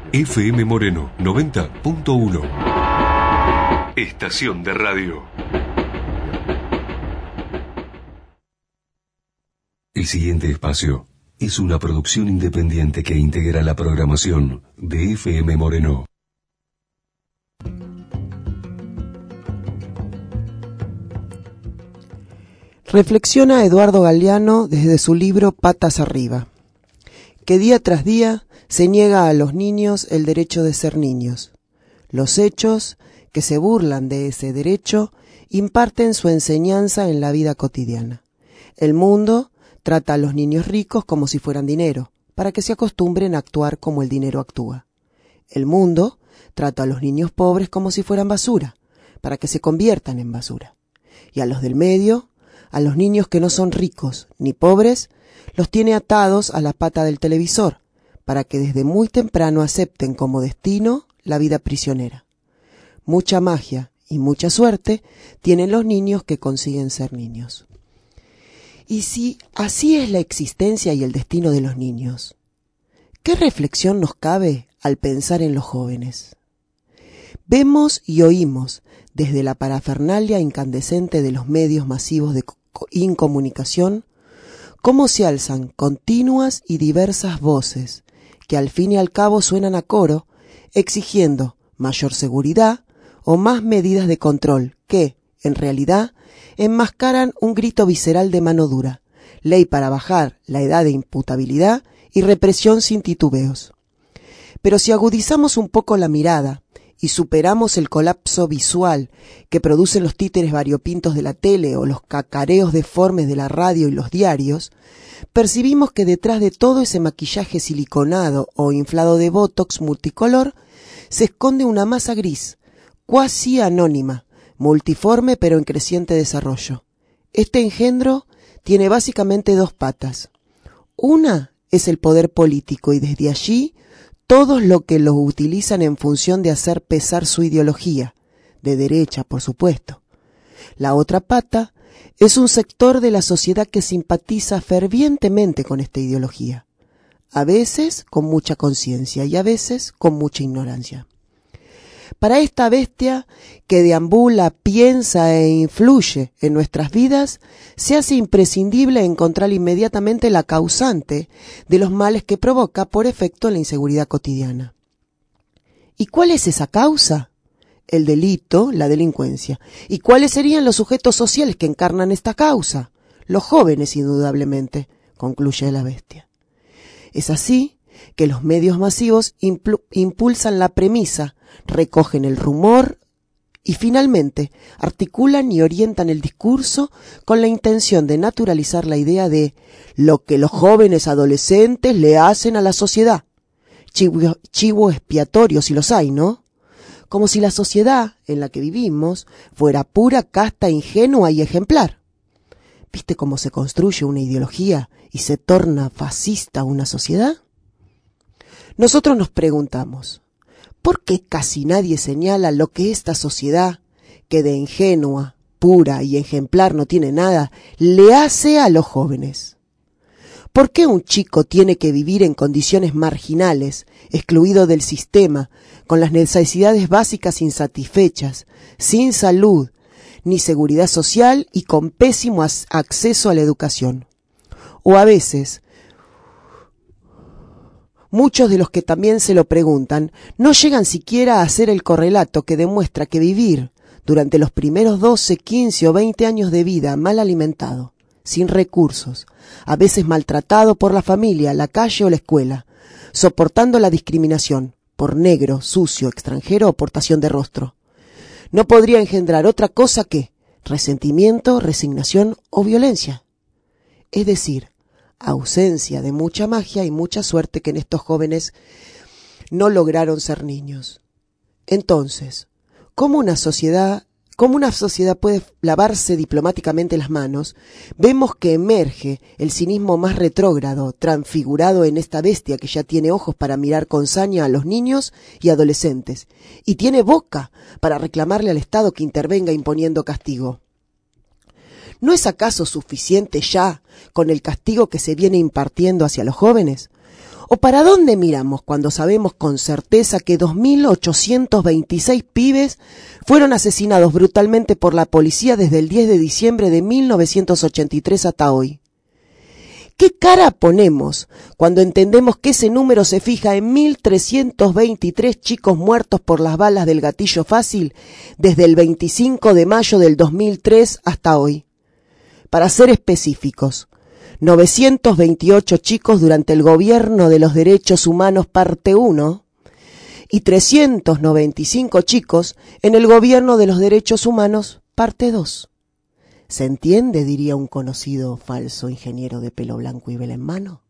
FM Moreno 90.1. Estación de radio. El siguiente espacio es una producción independiente que integra la programación de FM Moreno. Reflexiona Eduardo Galeano desde su libro Patas Arriba, que día tras día se niega a los niños el derecho de ser niños. Los hechos que se burlan de ese derecho imparten su enseñanza en la vida cotidiana. El mundo trata a los niños ricos como si fueran dinero, para que se acostumbren a actuar como el dinero actúa. El mundo trata a los niños pobres como si fueran basura, para que se conviertan en basura. Y a los del medio, a los niños que no son ricos ni pobres, los tiene atados a la pata del televisor, para que desde muy temprano acepten como destino la vida prisionera. Mucha magia y mucha suerte tienen los niños que consiguen ser niños. Y si así es la existencia y el destino de los niños, ¿qué reflexión nos cabe al pensar en los jóvenes? Vemos y oímos desde la parafernalia incandescente de los medios masivos de incomunicación cómo se alzan continuas y diversas voces que al fin y al cabo suenan a coro, exigiendo mayor seguridad o más medidas de control que, en realidad, enmascaran un grito visceral de mano dura, ley para bajar la edad de imputabilidad y represión sin titubeos. Pero si agudizamos un poco la mirada y superamos el colapso visual que producen los títeres variopintos de la tele o los cacareos deformes de la radio y los diarios, percibimos que detrás de todo ese maquillaje siliconado o inflado de botox multicolor se esconde una masa gris, cuasi anónima, multiforme pero en creciente desarrollo. Este engendro tiene básicamente dos patas. Una es el poder político y desde allí todos los que lo utilizan en función de hacer pesar su ideología, de derecha por supuesto. La otra pata es un sector de la sociedad que simpatiza fervientemente con esta ideología, a veces con mucha conciencia y a veces con mucha ignorancia. Para esta bestia que deambula, piensa e influye en nuestras vidas, se hace imprescindible encontrar inmediatamente la causante de los males que provoca por efecto la inseguridad cotidiana. ¿Y cuál es esa causa? El delito, la delincuencia. ¿Y cuáles serían los sujetos sociales que encarnan esta causa? Los jóvenes, indudablemente, concluye la bestia. Es así que los medios masivos impulsan la premisa, recogen el rumor y finalmente articulan y orientan el discurso con la intención de naturalizar la idea de lo que los jóvenes adolescentes le hacen a la sociedad. Chivo expiatorio si los hay, ¿no? Como si la sociedad en la que vivimos fuera pura, casta, ingenua y ejemplar. ¿Viste cómo se construye una ideología y se torna fascista una sociedad? Nosotros nos preguntamos, ¿por qué casi nadie señala lo que esta sociedad, que de ingenua, pura y ejemplar no tiene nada, le hace a los jóvenes? ¿Por qué un chico tiene que vivir en condiciones marginales, excluido del sistema, con las necesidades básicas insatisfechas, sin salud, ni seguridad social y con pésimo acceso a la educación? O a veces, muchos de los que también se lo preguntan no llegan siquiera a hacer el correlato que demuestra que vivir durante los primeros 12, 15 o 20 años de vida mal alimentado, sin recursos, a veces maltratado por la familia, la calle o la escuela, soportando la discriminación por negro, sucio, extranjero o portación de rostro, no podría engendrar otra cosa que resentimiento, resignación o violencia. Es decir, ausencia de mucha magia y mucha suerte que en estos jóvenes no lograron ser niños. Entonces, ¿cómo una sociedad puede lavarse diplomáticamente las manos? Vemos que emerge el cinismo más retrógrado, transfigurado en esta bestia que ya tiene ojos para mirar con saña a los niños y adolescentes, y tiene boca para reclamarle al Estado que intervenga imponiendo castigo. ¿No es acaso suficiente ya con el castigo que se viene impartiendo hacia los jóvenes? ¿O para dónde miramos cuando sabemos con certeza que 2.826 pibes fueron asesinados brutalmente por la policía desde el 10 de diciembre de 1983 hasta hoy? ¿Qué cara ponemos cuando entendemos que ese número se fija en 1.323 chicos muertos por las balas del gatillo fácil desde el 25 de mayo del 2003 hasta hoy? Para ser específicos, 928 chicos durante el Gobierno de los Derechos Humanos parte 1 y 395 chicos en el Gobierno de los Derechos Humanos parte 2. ¿Se entiende?, diría un conocido falso ingeniero de pelo blanco y vela en mano.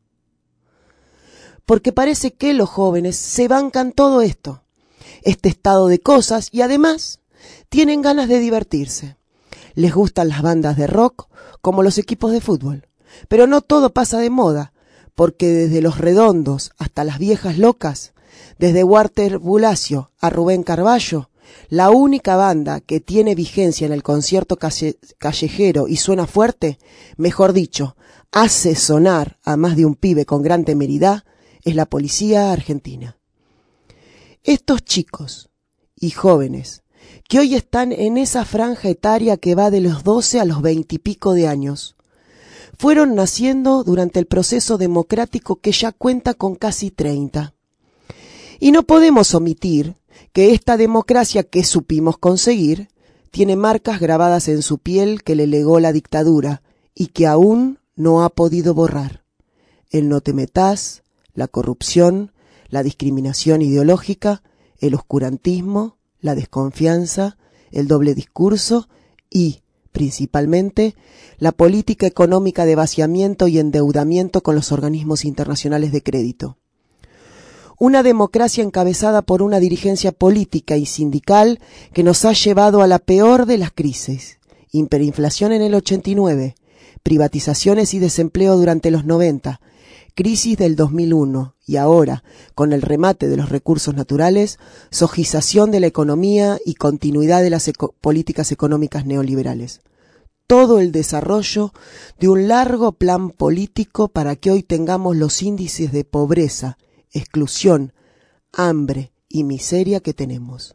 Porque parece que los jóvenes se bancan todo esto, este estado de cosas, y además tienen ganas de divertirse. Les gustan las bandas de rock como los equipos de fútbol. Pero no todo pasa de moda, porque desde Los Redondos hasta las Viejas Locas, desde Walter Bulacio a Rubén Carballo, la única banda que tiene vigencia en el concierto callejero y suena fuerte, mejor dicho, hace sonar a más de un pibe con gran temeridad, es la Policía Argentina. Estos chicos y jóvenes que hoy están en esa franja etaria que va de los 12 a los 20 y pico de años, fueron naciendo durante el proceso democrático que ya cuenta con casi 30. Y no podemos omitir que esta democracia que supimos conseguir tiene marcas grabadas en su piel que le legó la dictadura y que aún no ha podido borrar. El no te metás, la corrupción, la discriminación ideológica, el oscurantismo, la desconfianza, el doble discurso y, principalmente, la política económica de vaciamiento y endeudamiento con los organismos internacionales de crédito. Una democracia encabezada por una dirigencia política y sindical que nos ha llevado a la peor de las crisis: hiperinflación en el 89, privatizaciones y desempleo durante los 90, crisis del 2001 y ahora, con el remate de los recursos naturales, sojización de la economía y continuidad de las políticas económicas neoliberales. Todo el desarrollo de un largo plan político para que hoy tengamos los índices de pobreza, exclusión, hambre y miseria que tenemos.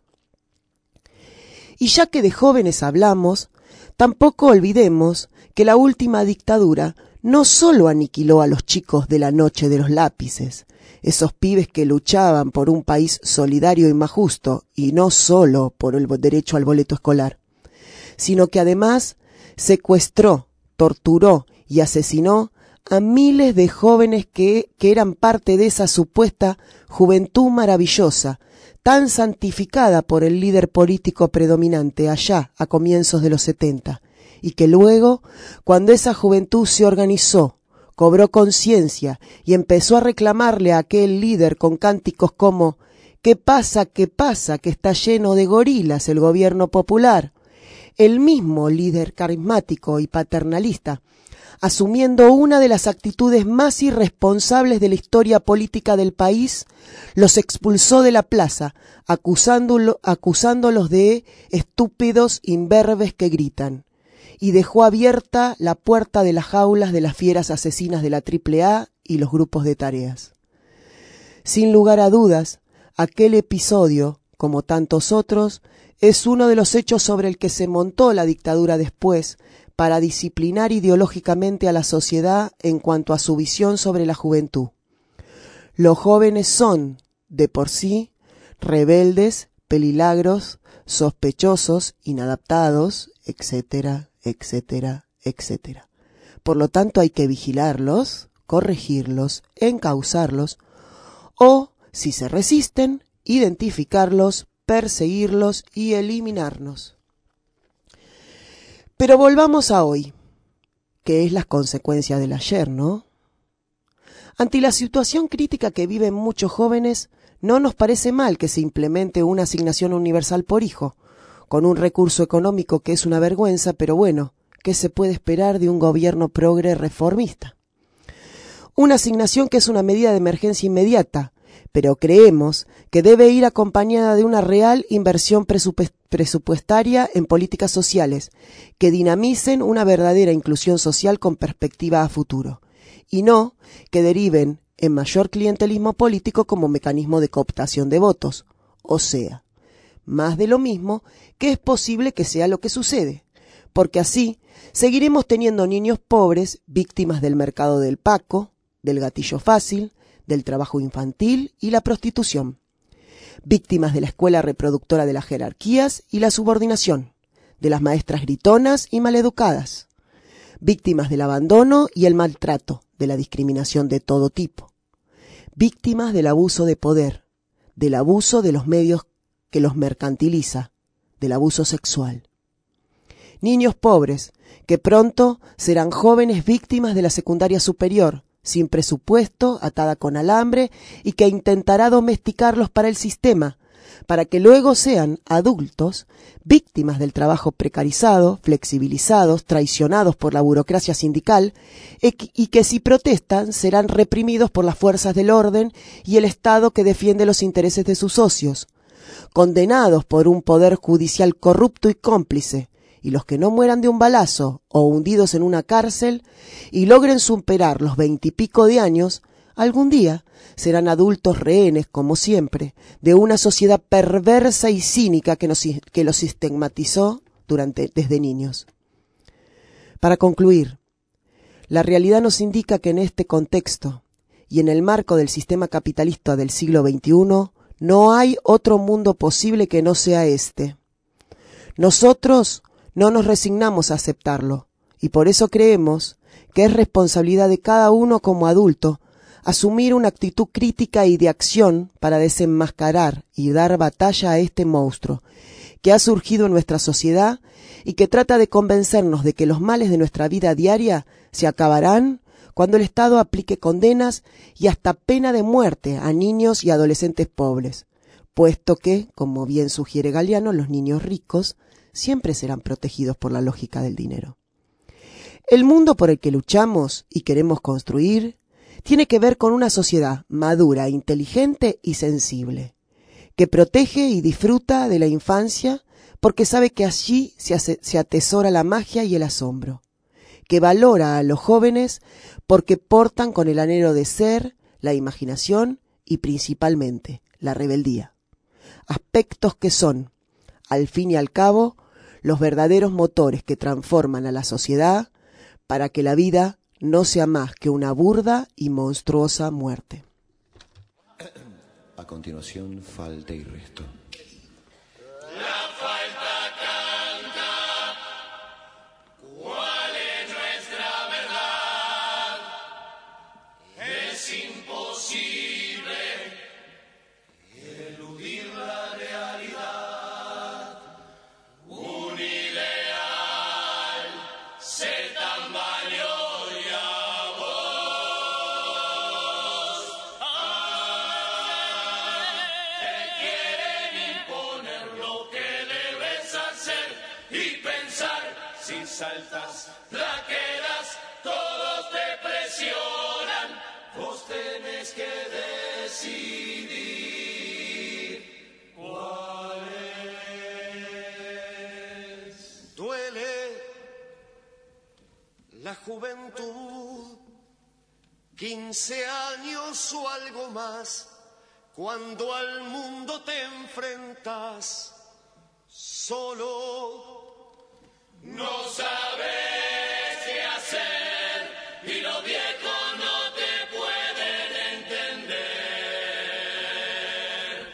Y ya que de jóvenes hablamos, tampoco olvidemos que la última dictadura no solo aniquiló a los chicos de la noche de los lápices, esos pibes que luchaban por un país solidario y más justo, y no solo por el derecho al boleto escolar, sino que además secuestró, torturó y asesinó a miles de jóvenes que eran parte de esa supuesta juventud maravillosa, tan santificada por el líder político predominante allá a comienzos de los 70, y que luego, cuando esa juventud se organizó, cobró conciencia y empezó a reclamarle a aquel líder con cánticos como ¿qué pasa, que está lleno de gorilas el gobierno popular?, el mismo líder carismático y paternalista, asumiendo una de las actitudes más irresponsables de la historia política del país, los expulsó de la plaza, acusándolos de estúpidos imberbes que gritan, y dejó abierta la puerta de las jaulas de las fieras asesinas de la AAA y los grupos de tareas. Sin lugar a dudas, aquel episodio, como tantos otros, es uno de los hechos sobre el que se montó la dictadura después, para disciplinar ideológicamente a la sociedad en cuanto a su visión sobre la juventud. Los jóvenes son, de por sí, rebeldes, pelilagros, sospechosos, inadaptados, etcétera, etcétera, etcétera. Por lo tanto, hay que vigilarlos, corregirlos, encauzarlos, o, si se resisten, identificarlos, perseguirlos y eliminarnos. Pero volvamos a hoy, que es la consecuencia del ayer, ¿no? Ante la situación crítica que viven muchos jóvenes, no nos parece mal que se implemente una asignación universal por hijo, con un recurso económico que es una vergüenza, pero bueno, ¿qué se puede esperar de un gobierno progre reformista? Una asignación que es una medida de emergencia inmediata, pero creemos que debe ir acompañada de una real inversión presupuestaria en políticas sociales que dinamicen una verdadera inclusión social con perspectiva a futuro, y no que deriven en mayor clientelismo político como mecanismo de cooptación de votos. O sea, más de lo mismo que es posible que sea lo que sucede, porque así seguiremos teniendo niños pobres víctimas del mercado del paco, del gatillo fácil, del trabajo infantil y la prostitución, víctimas de la escuela reproductora de las jerarquías y la subordinación, de las maestras gritonas y maleducadas, víctimas del abandono y el maltrato, de la discriminación de todo tipo, víctimas del abuso de poder, del abuso de los medios que los mercantiliza, del abuso sexual. Niños pobres que pronto serán jóvenes víctimas de la secundaria superior, sin presupuesto, atada con alambre, y que intentará domesticarlos para el sistema, para que luego sean adultos, víctimas del trabajo precarizado, flexibilizados, traicionados por la burocracia sindical, y que si protestan serán reprimidos por las fuerzas del orden y el Estado que defiende los intereses de sus socios, condenados por un poder judicial corrupto y cómplice, y los que no mueran de un balazo o hundidos en una cárcel y logren superar los 20 y pico de años, algún día serán adultos rehenes, como siempre, de una sociedad perversa y cínica que los estigmatizó desde niños. Para concluir, la realidad nos indica que en este contexto y en el marco del sistema capitalista del siglo XXI no hay otro mundo posible que no sea este. Nosotros no nos resignamos a aceptarlo, y por eso creemos que es responsabilidad de cada uno como adulto asumir una actitud crítica y de acción para desenmascarar y dar batalla a este monstruo que ha surgido en nuestra sociedad y que trata de convencernos de que los males de nuestra vida diaria se acabarán cuando el Estado aplique condenas y hasta pena de muerte a niños y adolescentes pobres, puesto que, como bien sugiere Galeano, los niños ricos siempre serán protegidos por la lógica del dinero. El mundo por el que luchamos y queremos construir tiene que ver con una sociedad madura, inteligente y sensible, que protege y disfruta de la infancia porque sabe que allí se atesora la magia y el asombro, que valora a los jóvenes porque portan con el anhelo de ser, la imaginación y principalmente la rebeldía, aspectos que son, al fin y al cabo, los verdaderos motores que transforman a la sociedad para que la vida no sea más que una burda y monstruosa muerte. A continuación, falta y resto. La falta canta, ¿cuál es nuestra verdad? Es imposible eludir la realidad. Un ideal se tambaleó y a vos te quieren imponer lo que debes hacer y pensar. Si saltas, la quedas, todos te presionan. Vos tenés que decidir cuál es. Duele la juventud, 15 años o algo más, cuando al mundo te enfrentas solo. No sabes qué hacer y los viejos no te pueden entender.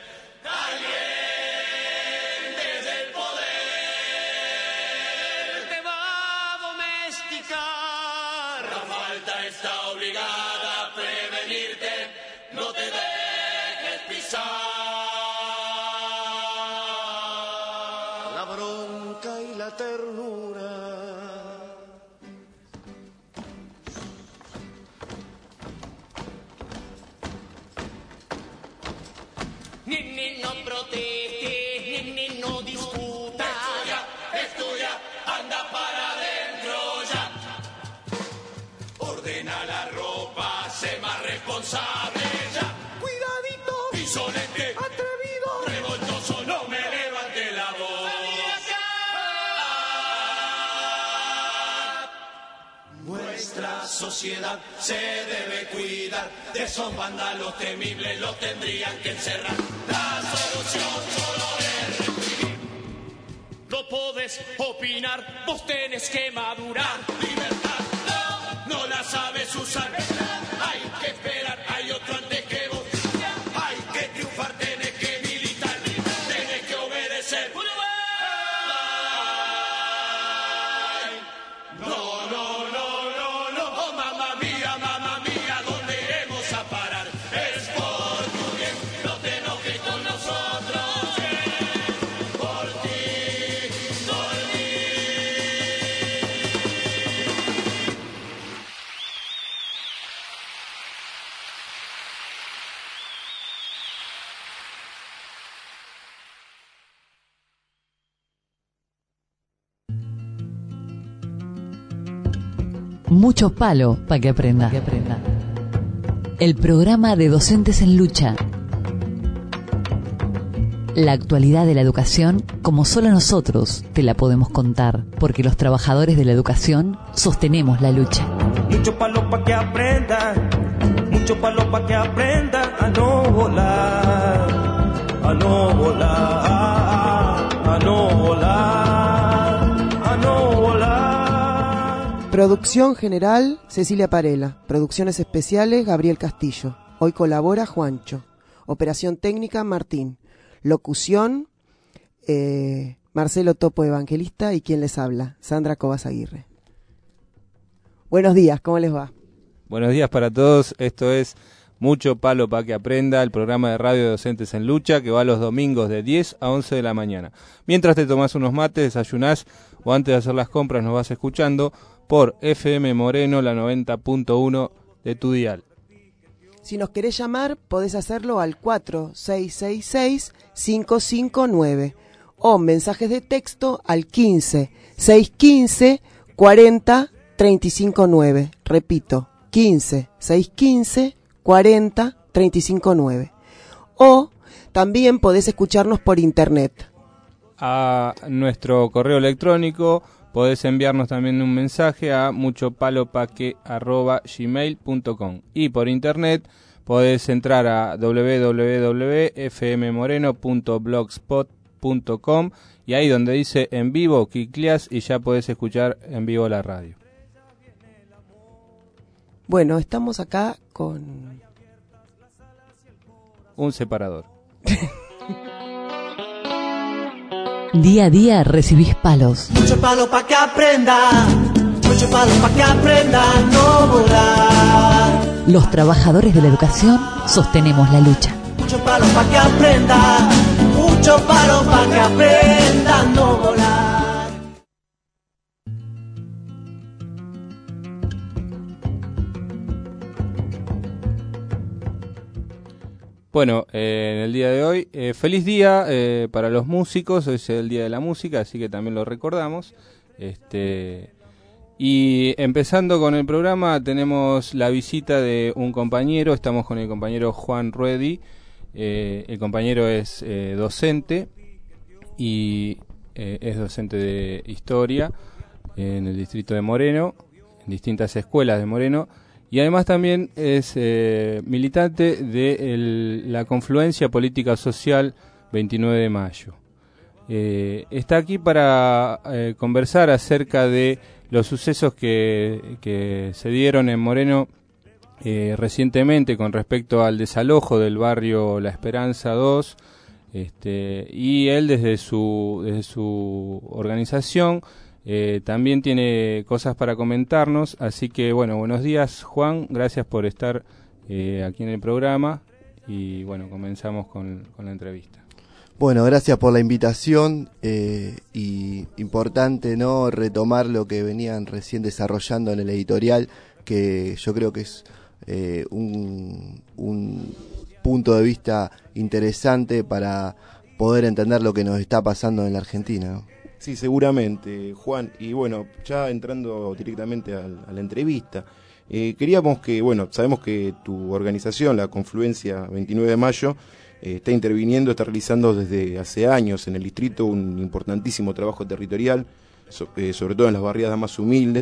Alguien desde el poder Te va a domesticar. la falta está obligada a prevenirte, no te dejes pisar. La bronca y la ternura. Ni no protestes, ni no discutas. Estudia, anda para adentro ya. Ordena la ropa, sé más responsable ya. Cuidadito, Insolente, atrevido. revoltoso, no me levante la voz. Nuestra sociedad sociedad se debe cuidar de esos vándalos temibles, los tendrían que encerrar. La solución solo es recibir. No podés opinar, vos tenés que madurar. Libertad, no la sabes usar. Hay que esperar, hay otro antes que vos. Hay que triunfar, tenés que militar, tenés que obedecer. No, no, no, no, no. Oh, mamá mía, ¿dónde iremos a parar? Es por tu bien, no te enojes con nosotros. Por ti, dormir. Mucho palo para que aprenda. El programa de Docentes en Lucha. La actualidad de la educación como solo nosotros te la podemos contar, porque los trabajadores de la educación sostenemos la lucha. Mucho palo para que aprenda, mucho palo para que aprenda a no volar, a no volar, a no volar, a no volar. Producción general, Cecilia Parela. Producciones especiales, Gabriel Castillo. Hoy colabora Juancho. Operación técnica, Martín. Locución, Marcelo Topo Evangelista y quien les habla, Sandra Cobas Aguirre. Buenos días, ¿cómo les va? Buenos días para todos, esto es Mucho Palo para que Aprenda, el programa de radio de Docentes en Lucha que va los domingos de 10 a 11 de la mañana. Mientras te tomás unos mates, desayunás o antes de hacer las compras nos vas escuchando por FM Moreno, la 90.1 de tu dial. Si nos querés llamar, podés hacerlo al 4666-559 o mensajes de texto al 15-615-40-359. Repito, 15-615-40-359. O también podés escucharnos por internet. A nuestro correo electrónico podés enviarnos también un mensaje a muchopalopaque@gmail.com y por internet podés entrar a www.fmmoreno.blogspot.com y ahí donde dice en vivo, clicleás y ya podés escuchar en vivo la radio. Bueno, estamos acá con un separador. Día a día recibís palos. Mucho palo pa' que aprenda, mucho palo pa' que aprenda a no volar. Los trabajadores de la educación sostenemos la lucha. Mucho palo pa' que aprenda, mucho palo pa' que aprenda a no volar. Bueno, en el día de hoy, feliz día para los músicos, hoy es el Día de la Música, así que también lo recordamos. Y empezando con el programa, tenemos la visita de un compañero, estamos con el compañero Juan Ruedi, el compañero es docente y es docente de historia en el distrito de Moreno, en distintas escuelas de Moreno. Y además también es militante de la Confluencia Política Social 29 de Mayo. Está aquí para conversar acerca de los sucesos que se dieron en Moreno recientemente con respecto al desalojo del barrio La Esperanza 2, y él desde su organización también tiene cosas para comentarnos, así que bueno, buenos días Juan, gracias por estar aquí en el programa y bueno, comenzamos con la entrevista. Bueno, gracias por la invitación y importante no retomar lo que venían recién desarrollando en el editorial, que yo creo que es un punto de vista interesante para poder entender lo que nos está pasando en la Argentina, ¿no? Sí, seguramente, Juan. Y bueno, ya entrando directamente a la entrevista, queríamos que, bueno, sabemos que tu organización, la Confluencia 29 de Mayo, está interviniendo, está realizando desde hace años en el distrito un importantísimo trabajo territorial, sobre todo en las barriadas más humildes.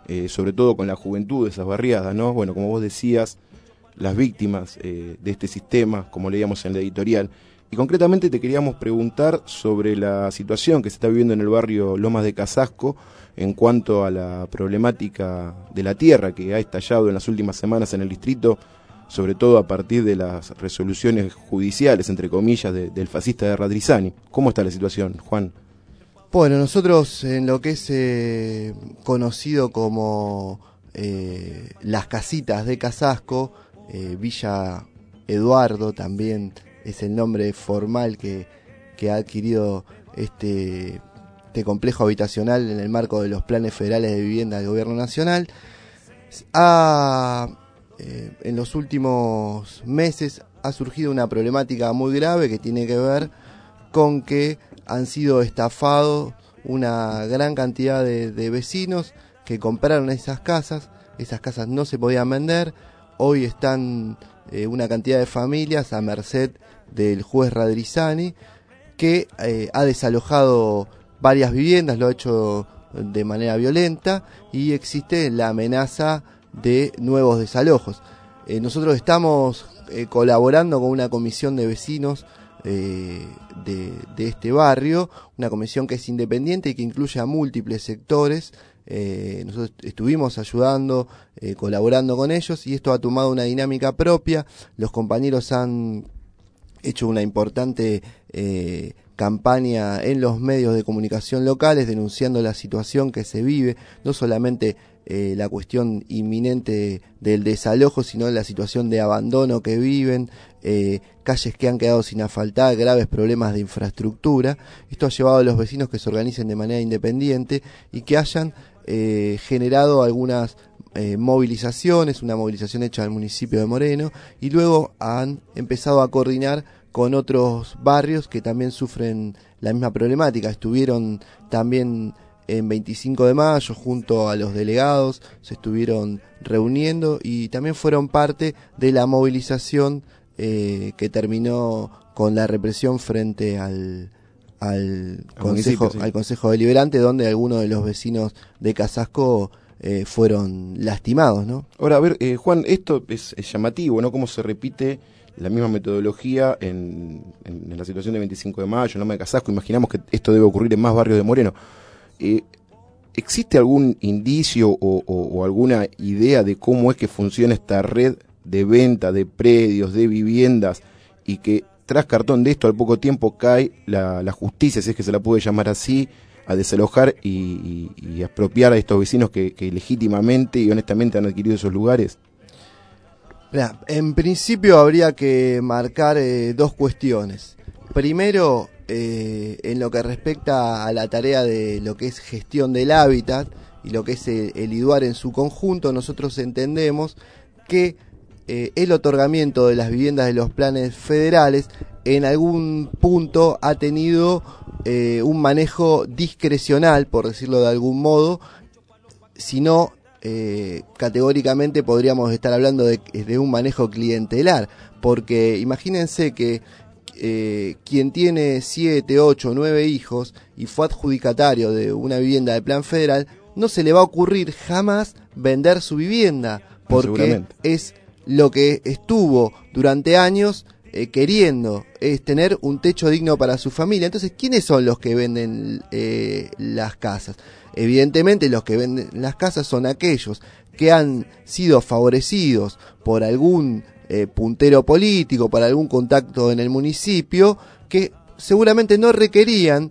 sobre todo con la juventud de esas barriadas, ¿no? Bueno, como vos decías, las víctimas de este sistema, como leíamos en la editorial. Y concretamente te queríamos preguntar sobre la situación que se está viviendo en el barrio Lomas de Casasco en cuanto a la problemática de la tierra que ha estallado en las últimas semanas en el distrito, sobre todo a partir de las resoluciones judiciales, entre comillas, del fascista de Radrizani. ¿Cómo está la situación, Juan? Bueno, nosotros en lo que es conocido como las casitas de Casasco, Villa Eduardo también es el nombre formal que ha adquirido este complejo habitacional en el marco de los planes federales de vivienda del gobierno nacional. En los últimos meses ha surgido una problemática muy grave que tiene que ver con que han sido estafados una gran cantidad de vecinos que compraron esas casas no se podían vender, hoy están una cantidad de familias a merced del juez Radrizani, que ha desalojado varias viviendas, lo ha hecho de manera violenta y existe la amenaza de nuevos desalojos. Nosotros estamos colaborando con una comisión de vecinos de este barrio, una comisión que es independiente y que incluye a múltiples sectores. Nosotros estuvimos ayudando, colaborando con ellos, y esto ha tomado una dinámica propia. Los compañeros han hecho una importante campaña en los medios de comunicación locales denunciando la situación que se vive, no solamente la cuestión inminente del desalojo, sino la situación de abandono que viven, calles que han quedado sin asfaltar, graves problemas de infraestructura. Esto ha llevado a los vecinos que se organicen de manera independiente y que hayan generado algunas movilizaciones, una movilización hecha al municipio de Moreno, y luego han empezado a coordinar con otros barrios que también sufren la misma problemática. Estuvieron también en 25 de mayo junto a los delegados, se estuvieron reuniendo y también fueron parte de la movilización que terminó con la represión frente al Consejo Deliberante, donde algunos de los vecinos de Casasco fueron lastimados, ¿no? Ahora, a ver, Juan, esto es llamativo, ¿no? Cómo se repite la misma metodología en la situación de 25 de mayo, en Loma de Casasco. Imaginamos que esto debe ocurrir en más barrios de Moreno. ¿Existe algún indicio o alguna idea de cómo es que funciona esta red de venta de predios, de viviendas, y que tras cartón de esto al poco tiempo cae la justicia, si es que se la puede llamar así, a desalojar y expropiar a estos vecinos que legítimamente y honestamente han adquirido esos lugares? En principio habría que marcar dos cuestiones. Primero, en lo que respecta a la tarea de lo que es gestión del hábitat y lo que es el IDUAR en su conjunto, nosotros entendemos que el otorgamiento de las viviendas de los planes federales en algún punto ha tenido un manejo discrecional, por decirlo de algún modo, si no categóricamente podríamos estar hablando de un manejo clientelar, porque imagínense que quien tiene 7, 8, 9 hijos y fue adjudicatario de una vivienda del plan federal, no se le va a ocurrir jamás vender su vivienda, porque es lo que estuvo durante años queriendo, es tener un techo digno para su familia. Entonces, ¿quiénes son los que venden las casas? Evidentemente los que venden las casas son aquellos que han sido favorecidos por algún puntero político, por algún contacto en el municipio, que seguramente no requerían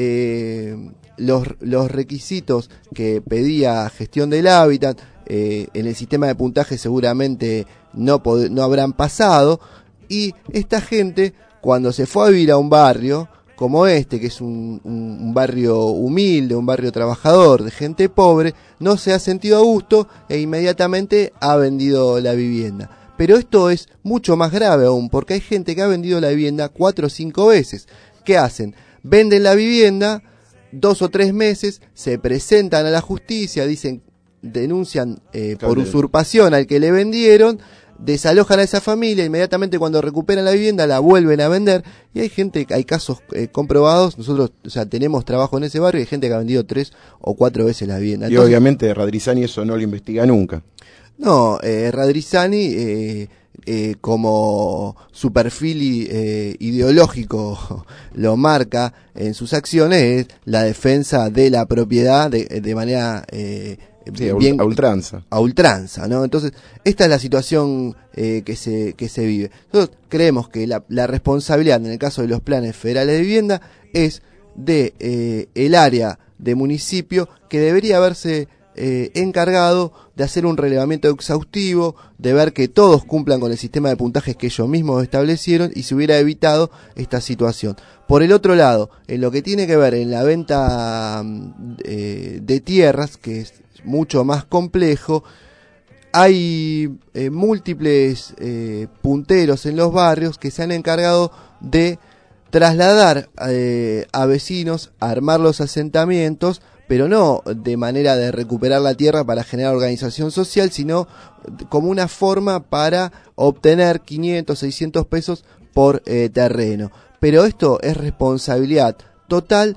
los requisitos que pedía gestión del hábitat. En el sistema de puntaje seguramente no habrán pasado, y esta gente, cuando se fue a vivir a un barrio como este, que es un barrio humilde, un barrio trabajador, de gente pobre, no se ha sentido a gusto e inmediatamente ha vendido la vivienda. Pero esto es mucho más grave aún, porque hay gente que ha vendido la vivienda 4 o 5 veces. ¿Qué hacen? Venden la vivienda 2 o 3 meses, se presentan a la justicia, denuncian por usurpación al que le vendieron, desalojan a esa familia, inmediatamente cuando recuperan la vivienda la vuelven a vender, y hay casos comprobados. Nosotros, o sea, tenemos trabajo en ese barrio, hay gente que ha vendido 3 o 4 veces la vivienda. Y obviamente Radrizzani eso no lo investiga nunca. No, Radrizzani, como su perfil ideológico lo marca en sus acciones, es la defensa de la propiedad de manera bien, a ultranza. A ultranza, ¿no? Entonces, esta es la situación que se vive. Nosotros creemos que la responsabilidad, en el caso de los planes federales de vivienda, es de el área de municipio, que debería haberse encargado de hacer un relevamiento exhaustivo, de ver que todos cumplan con el sistema de puntajes que ellos mismos establecieron, y se hubiera evitado esta situación. Por el otro lado, en lo que tiene que ver en la venta de tierras, que es mucho más complejo, hay múltiples punteros en los barrios que se han encargado de trasladar a vecinos, a armar los asentamientos, pero no de manera de recuperar la tierra para generar organización social, sino como una forma para obtener 500, 600 pesos por terreno. Pero esto es responsabilidad total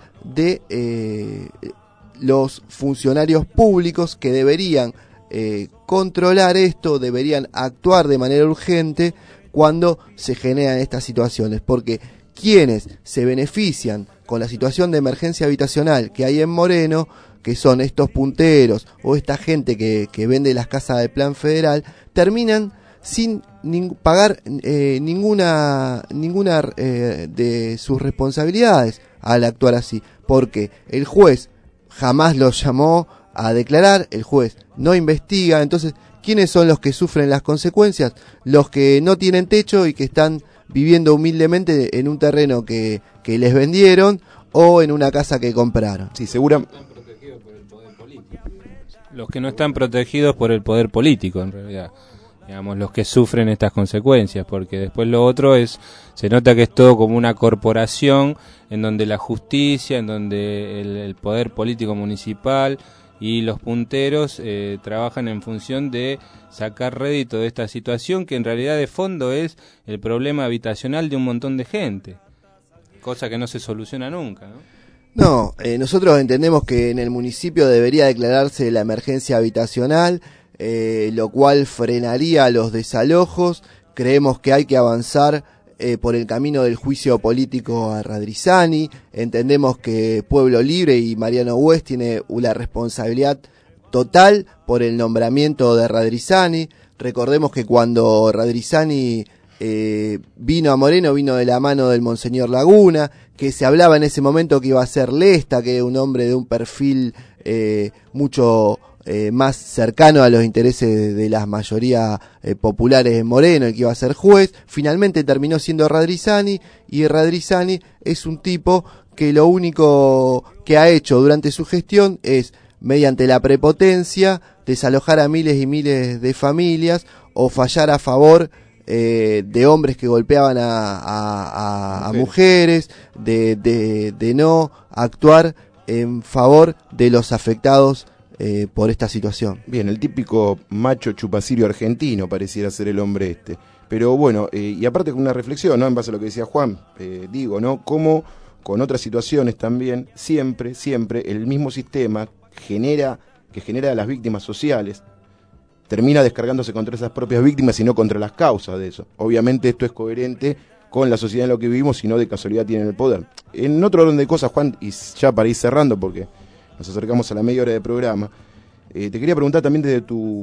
de los funcionarios públicos, que deberían controlar esto, deberían actuar de manera urgente cuando se generan estas situaciones, porque quienes se benefician con la situación de emergencia habitacional que hay en Moreno, que son estos punteros o esta gente que vende las casas de plan federal, terminan sin pagar ninguna de sus responsabilidades al actuar así, porque el juez jamás los llamó a declarar, el juez no investiga. Entonces, ¿quiénes son los que sufren las consecuencias? Los que no tienen techo y que están viviendo humildemente en un terreno que les vendieron o en una casa que compraron. Sí, seguramente. Los que no están protegidos por el poder político, en realidad. Digamos, los que sufren estas consecuencias, porque después lo otro se nota que es todo como una corporación en donde la justicia, en donde el poder político municipal y los punteros trabajan en función de sacar rédito de esta situación, que en realidad de fondo es el problema habitacional de un montón de gente, cosa que no se soluciona nunca, ¿no? No, nosotros entendemos que en el municipio debería declararse la emergencia habitacional, lo cual frenaría los desalojos. Creemos que hay que avanzar por el camino del juicio político a Radrizzani. Entendemos que Pueblo Libre y Mariano West tiene la responsabilidad total por el nombramiento de Radrizzani. Recordemos que cuando Radrizzani vino a Moreno, vino de la mano del Monseñor Laguna, que se hablaba en ese momento que iba a ser Lesta, que era un hombre de un perfil mucho más cercano a los intereses de las mayorías populares en Moreno, el que iba a ser juez. Finalmente terminó siendo Radrizzani, y Radrizzani es un tipo que lo único que ha hecho durante su gestión es, mediante la prepotencia, desalojar a miles y miles de familias o fallar a favor de hombres que golpeaban a mujeres, de no actuar en favor de los afectados por esta situación. Bien, el típico macho chupacirio argentino pareciera ser el hombre este. Pero bueno, y aparte con una reflexión, ¿no? En base a lo que decía Juan, digo, ¿no? Como con otras situaciones también, siempre el mismo sistema que genera a las víctimas sociales, termina descargándose contra esas propias víctimas y no contra las causas de eso. Obviamente esto es coherente con la sociedad en la que vivimos, y no de casualidad tienen el poder. En otro orden de cosas, Juan, y ya para ir cerrando, porque nos acercamos a la media hora de programa, te quería preguntar también desde tu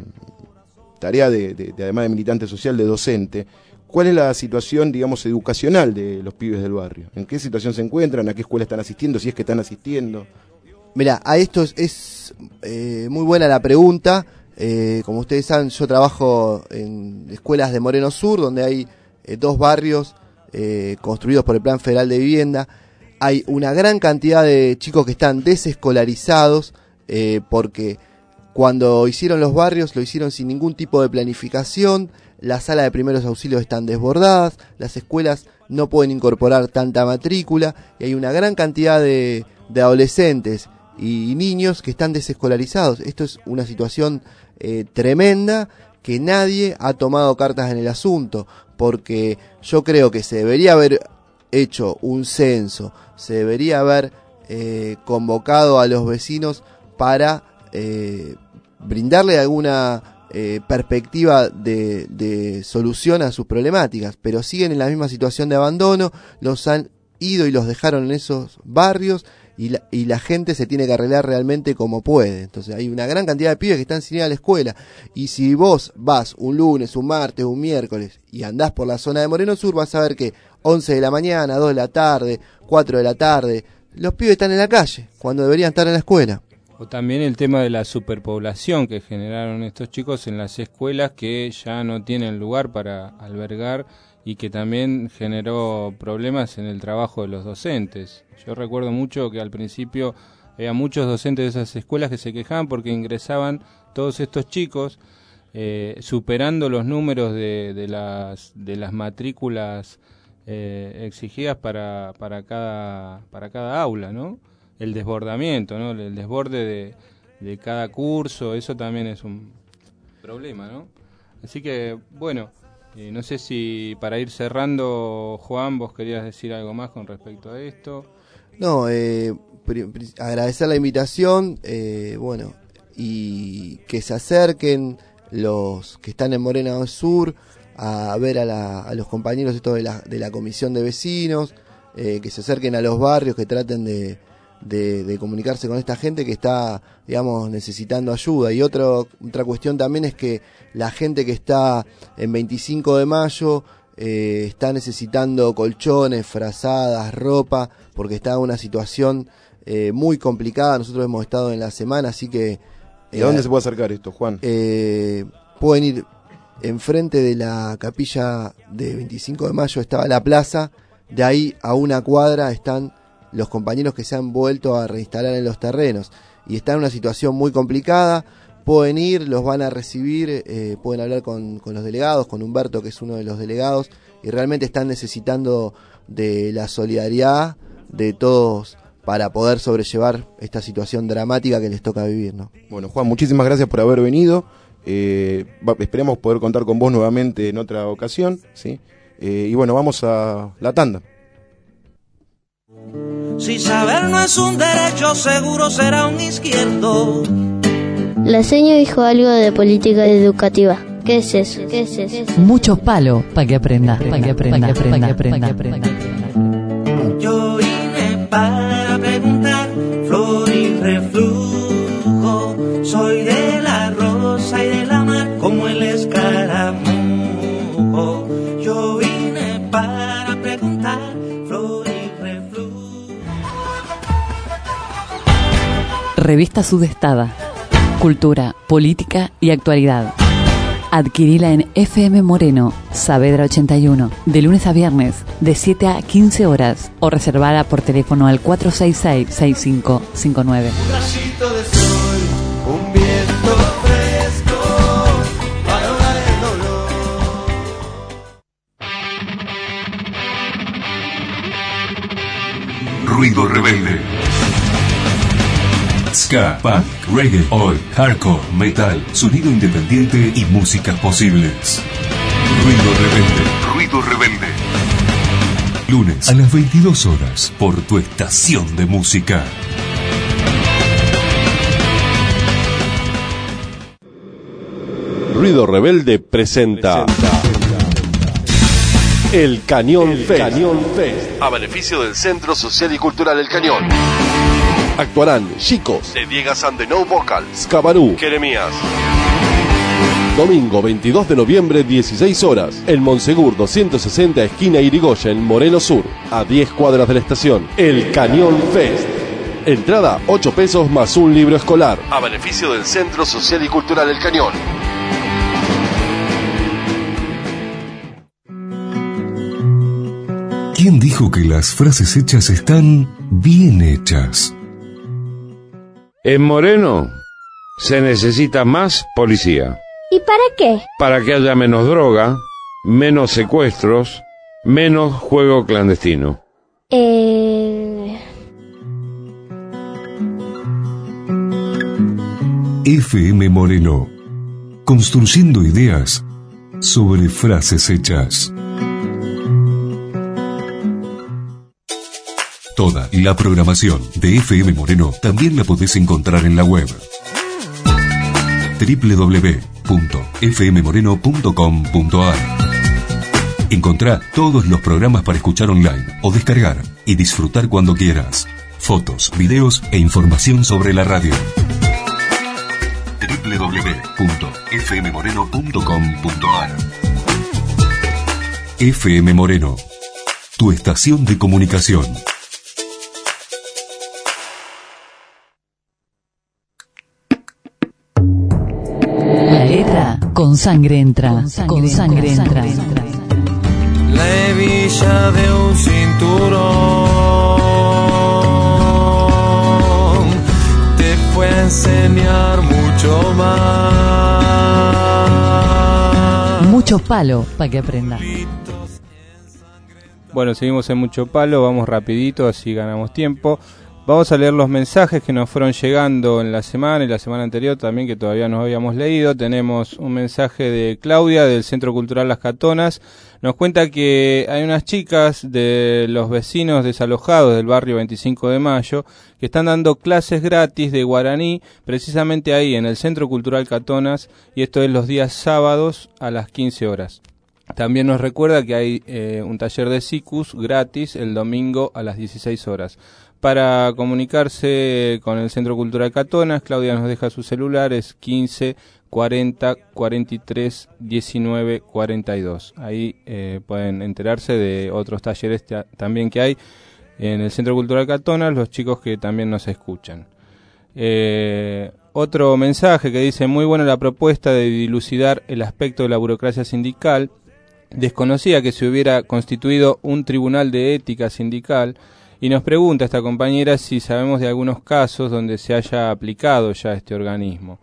tarea de además de militante social, de docente, ¿cuál es la situación, digamos, educacional de los pibes del barrio? ¿En qué situación se encuentran? ¿A qué escuela están asistiendo? Si es que están asistiendo. Mira, a esto es muy buena la pregunta. Como ustedes saben, yo trabajo en escuelas de Moreno Sur, donde hay 2 barrios construidos por el Plan Federal de Vivienda. Hay una gran cantidad de chicos que están desescolarizados, porque cuando hicieron los barrios lo hicieron sin ningún tipo de planificación. Las salas de primeros auxilios están desbordadas, las escuelas no pueden incorporar tanta matrícula, y hay una gran cantidad de adolescentes y niños que están desescolarizados. Esto es una situación tremenda, que nadie ha tomado cartas en el asunto, porque yo creo que se debería haber hecho un censo, se debería haber convocado a los vecinos para brindarle alguna perspectiva de solución a sus problemáticas, pero siguen en la misma situación de abandono, los han ido y los dejaron en esos barrios y la gente se tiene que arreglar realmente como puede. Entonces hay una gran cantidad de pibes que están sin ir a la escuela, y si vos vas un lunes, un martes, un miércoles y andás por la zona de Moreno Sur, vas a ver que 11 de la mañana, 2 de la tarde, 4 de la tarde, los pibes están en la calle cuando deberían estar en la escuela. O también el tema de la superpoblación que generaron estos chicos en las escuelas, que ya no tienen lugar para albergar, y que también generó problemas en el trabajo de los docentes. Yo recuerdo mucho que al principio había muchos docentes de esas escuelas que se quejaban porque ingresaban todos estos chicos superando los números de las matrículas exigidas para cada aula, ¿no? El desbordamiento, ¿no? El desborde de cada curso, eso también es un problema, ¿no? Así que, bueno, no sé si para ir cerrando, Juan, vos querías decir algo más con respecto a esto. No, agradecer la invitación, bueno, y que se acerquen los que están en Moreno Sur a ver a los compañeros esto de la comisión de vecinos, que se acerquen a los barrios, que traten de comunicarse con esta gente que está, digamos, necesitando ayuda. Y otra cuestión también es que la gente que está en 25 de mayo está necesitando colchones, frazadas, ropa, porque está en una situación muy complicada. Nosotros hemos estado en la semana, así que... ¿Y a dónde se puede acercar esto, Juan? Pueden ir enfrente de la capilla de 25 de mayo, estaba la plaza, de ahí a una cuadra están los compañeros que se han vuelto a reinstalar en los terrenos y están en una situación muy complicada. Pueden ir, los van a recibir, pueden hablar con los delegados, con Humberto, que es uno de los delegados, y realmente están necesitando de la solidaridad de todos para poder sobrellevar esta situación dramática que les toca vivir, ¿no? Bueno, Juan, muchísimas gracias por haber venido. Esperemos poder contar con vos nuevamente en otra ocasión, ¿sí? Y bueno, vamos a la tanda. Si saber no es un derecho, seguro será un izquierdo. La señora dijo algo de política educativa. ¿Qué es eso? ¿Qué es eso? Muchos palos para que aprenda. Yo vine para preguntar, flor y reflujo. Soy de la rosa y de la mar, como el escaramujo. Yo vine para preguntar, flor y reflujo. Revista Sudestada. Cultura, política y actualidad. Adquirila en FM Moreno, Saavedra 81, de lunes a viernes, de 7 a 15 horas, o reservada por teléfono al 466-6559. Un rayito de sol, un viento fresco, para ahogar el dolor. Ruido rebelde. Ska, punk, reggae, oi, hardcore, metal, sonido independiente y músicas posibles. Ruido rebelde. Ruido rebelde. Lunes a las 22 horas por tu estación de música. Ruido Rebelde presenta El Cañón Fest, a beneficio del Centro Social y Cultural El Cañón. Actuarán Chicos, de Diegas and the No Vocals, Cabarú, Jeremías. Domingo 22 de noviembre, 16 horas, en Monsegur 260, esquina Irigoyen, Moreno Sur, a 10 cuadras de la estación. El Cañón Fest. Entrada 8 pesos más un libro escolar, a beneficio del Centro Social y Cultural El Cañón. ¿Quién dijo que las frases hechas están bien hechas? En Moreno se necesita más policía. ¿Y para qué? Para que haya menos droga, menos secuestros, menos juego clandestino. FM Moreno. construyendo ideas sobre frases hechas. Toda la programación de FM Moreno también la podés encontrar en la web www.fmmoreno.com.ar. Encontrá todos los programas para escuchar online o descargar y disfrutar cuando quieras. Fotos, videos e información sobre la radio. www.fmmoreno.com.ar. FM Moreno, tu estación de comunicación. La letra con sangre entra. Con sangre entra. La hebilla de un cinturón te fue a enseñar mucho más. Mucho palo para que aprenda. Bueno, seguimos en Mucho Palo, vamos rapidito, así ganamos tiempo. Vamos a leer los mensajes que nos fueron llegando en la semana y la semana anterior también, que todavía no habíamos leído. Tenemos un mensaje de Claudia del Centro Cultural Las Catonas. Nos cuenta que hay unas chicas de los vecinos desalojados del barrio 25 de Mayo que están dando clases gratis de guaraní precisamente ahí en el Centro Cultural Catonas, y esto es los días sábados a las 15 horas. También nos recuerda que hay un taller de SICUS gratis el domingo a las 16 horas. Para comunicarse con el Centro Cultural Catonas, Claudia nos deja su celular, es 15 40 43 19 42. Ahí pueden enterarse de otros talleres también que hay en el Centro Cultural Catonas, los chicos que también nos escuchan. Otro mensaje que dice: muy buena la propuesta de dilucidar el aspecto de la burocracia sindical. Desconocía que se hubiera constituido un tribunal de ética sindical. Y nos pregunta esta compañera si sabemos de algunos casos donde se haya aplicado ya este organismo.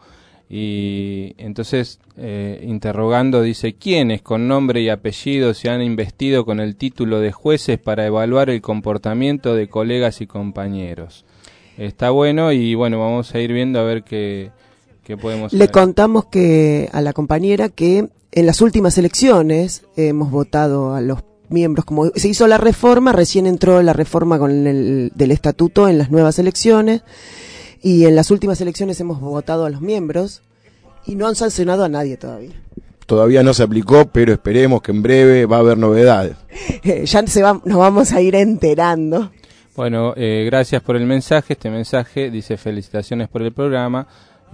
Y entonces, interrogando, dice: ¿quiénes con nombre y apellido se han investido con el título de jueces para evaluar el comportamiento de colegas y compañeros? Está bueno, y bueno, vamos a ir viendo a ver qué podemos hacer. Le contamos que a la compañera que en las últimas elecciones hemos votado a los miembros, como se hizo la reforma, recién entró la reforma del estatuto en las nuevas elecciones, y en las últimas elecciones hemos votado a los miembros y no han sancionado a nadie todavía. Todavía no se aplicó, pero esperemos que en breve va a haber novedades. Ya nos vamos a ir enterando. Bueno, gracias por el mensaje. Este mensaje dice: felicitaciones por el programa.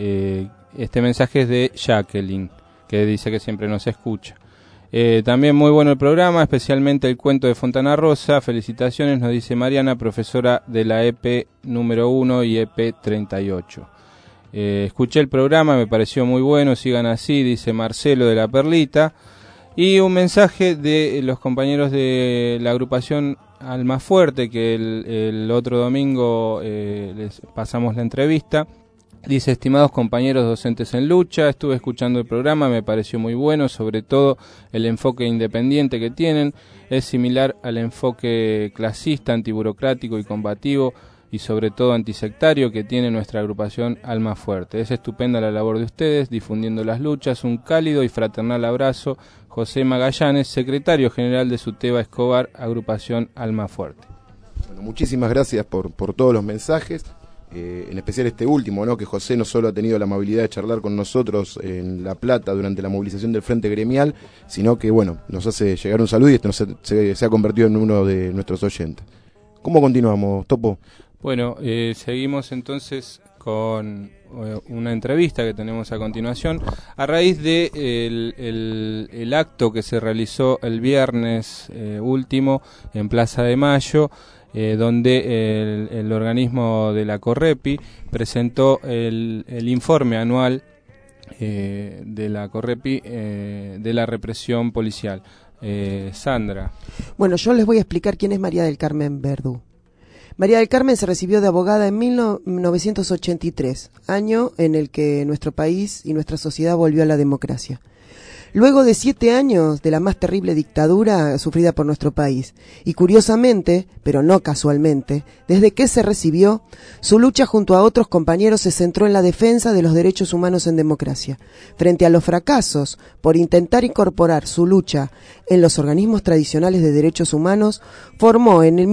Este mensaje es de Jacqueline, que dice que siempre nos escucha. También muy bueno el programa, especialmente el cuento de Fontana Rosa. Felicitaciones, nos dice Mariana, profesora de la EP número 1 y EP 38. Escuché el programa, me pareció muy bueno, sigan así, dice Marcelo de La Perlita. Y un mensaje de los compañeros de la agrupación Almafuerte, que el otro domingo les pasamos la entrevista. Dice: estimados compañeros docentes en lucha, estuve escuchando el programa, me pareció muy bueno, sobre todo el enfoque independiente que tienen, es similar al enfoque clasista, antiburocrático y combativo, y sobre todo antisectario, que tiene nuestra agrupación Almafuerte. Es estupenda la labor de ustedes, difundiendo las luchas. Un cálido y fraternal abrazo. José Magallanes, secretario general de Suteba Escobar, agrupación Almafuerte. Bueno, muchísimas gracias por todos los mensajes. En especial este último, ¿no? Que José no solo ha tenido la amabilidad de charlar con nosotros en La Plata durante la movilización del Frente Gremial, sino que, bueno, nos hace llegar un saludo y se ha convertido en uno de nuestros oyentes. ¿Cómo continuamos, Topo? Bueno, seguimos entonces con una entrevista que tenemos a continuación, a raíz de el acto que se realizó el viernes último en Plaza de Mayo, donde el organismo de la Correpi presentó el informe anual de la Correpi de la represión policial. Sandra. Bueno, yo les voy a explicar quién es María del Carmen Verdú. María del Carmen se recibió de abogada en 1983, año en el que nuestro país y nuestra sociedad volvió a la democracia. Luego de 7 años de la más terrible dictadura sufrida por nuestro país. Y curiosamente, pero no casualmente, desde que se recibió, su lucha junto a otros compañeros se centró en la defensa de los derechos humanos en democracia. Frente a los fracasos por intentar incorporar su lucha en los organismos tradicionales de derechos humanos, formó en el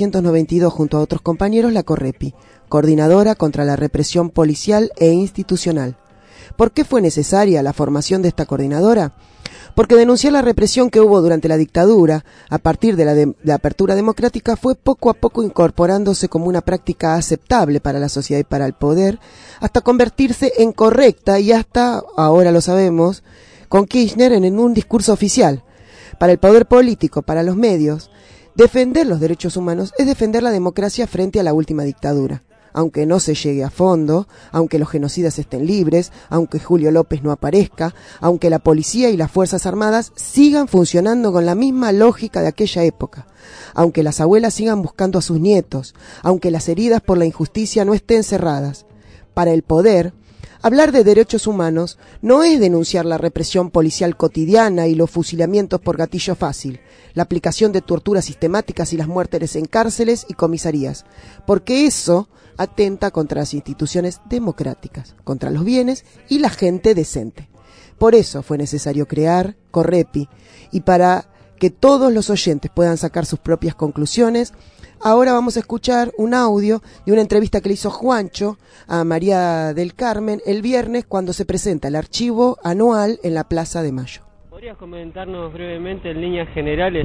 1992 junto a otros compañeros la CORREPI, Coordinadora contra la Represión Policial e Institucional. ¿Por qué fue necesaria la formación de esta coordinadora? Porque denunciar la represión que hubo durante la dictadura, a partir de la apertura democrática, fue poco a poco incorporándose como una práctica aceptable para la sociedad y para el poder, hasta convertirse en correcta y hasta, ahora lo sabemos, con Kirchner en un discurso oficial. Para el poder político, para los medios, defender los derechos humanos es defender la democracia frente a la última dictadura. Aunque no se llegue a fondo, aunque los genocidas estén libres, aunque Julio López no aparezca, aunque la policía y las Fuerzas Armadas sigan funcionando con la misma lógica de aquella época, aunque las abuelas sigan buscando a sus nietos, aunque las heridas por la injusticia no estén cerradas. Para el poder, hablar de derechos humanos no es denunciar la represión policial cotidiana y los fusilamientos por gatillo fácil, la aplicación de torturas sistemáticas y las muertes en cárceles y comisarías, porque eso atenta contra las instituciones democráticas, contra los bienes y la gente decente. Por eso fue necesario crear CORREPI, y para que todos los oyentes puedan sacar sus propias conclusiones, ahora vamos a escuchar un audio de una entrevista que le hizo Juancho a María del Carmen el viernes cuando se presenta el archivo anual en la Plaza de Mayo. ¿Podrías comentarnos brevemente en líneas generales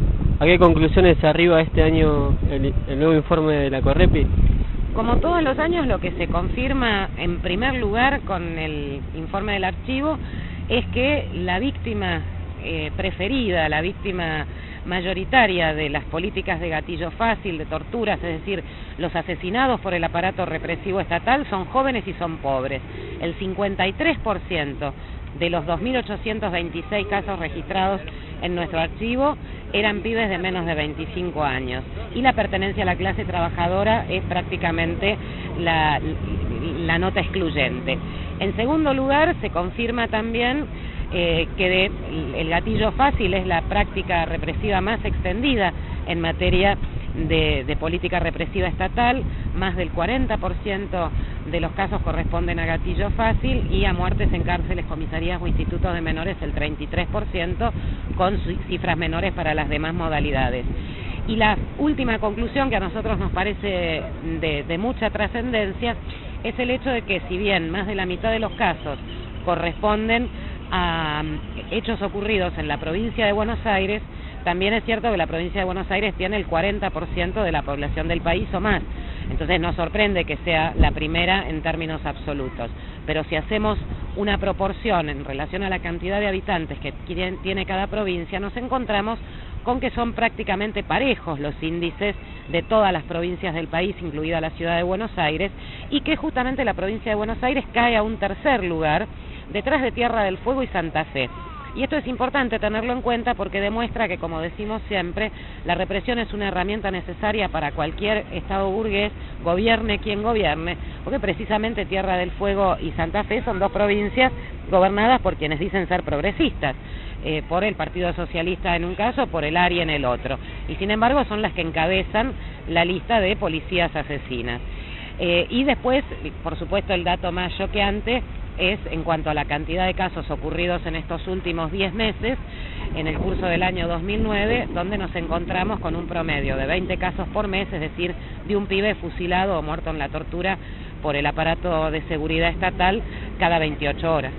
a qué conclusiones arriba este año el nuevo informe de la CORREPI? Como todos los años, lo que se confirma en primer lugar con el informe del archivo es que la víctima preferida, la víctima mayoritaria de las políticas de gatillo fácil, de torturas, es decir, los asesinados por el aparato represivo estatal, son jóvenes y son pobres. El 53% de los 2.826 casos registrados en nuestro archivo eran pibes de menos de 25 años. Y la pertenencia a la clase trabajadora es prácticamente la nota excluyente. En segundo lugar, se confirma también que el gatillo fácil es la práctica represiva más extendida en materia de política represiva estatal. Más del 40% de los casos corresponden a gatillo fácil, y a muertes en cárceles, comisarías o institutos de menores el 33%, con cifras menores para las demás modalidades. Y la última conclusión, que a nosotros nos parece de mucha trascendencia, es el hecho de que si bien más de la mitad de los casos corresponden a hechos ocurridos en la provincia de Buenos Aires, también es cierto que la provincia de Buenos Aires tiene el 40% de la población del país o más. Entonces nos sorprende que sea la primera en términos absolutos. Pero si hacemos una proporción en relación a la cantidad de habitantes que tiene cada provincia, nos encontramos con que son prácticamente parejos los índices de todas las provincias del país, incluida la ciudad de Buenos Aires, y que justamente la provincia de Buenos Aires cae a un tercer lugar, detrás de Tierra del Fuego y Santa Fe. Y esto es importante tenerlo en cuenta porque demuestra que, como decimos siempre, la represión es una herramienta necesaria para cualquier Estado burgués, gobierne quien gobierne, porque precisamente Tierra del Fuego y Santa Fe son dos provincias gobernadas por quienes dicen ser progresistas, por el Partido Socialista en un caso, por el ARI en el otro, y sin embargo son las que encabezan la lista de policías asesinas. Y después, por supuesto, el dato más choqueante es en cuanto a la cantidad de casos ocurridos en estos últimos 10 meses, en el curso del año 2009, donde nos encontramos con un promedio de 20 casos por mes, es decir, de un pibe fusilado o muerto en la tortura por el aparato de seguridad estatal cada 28 horas.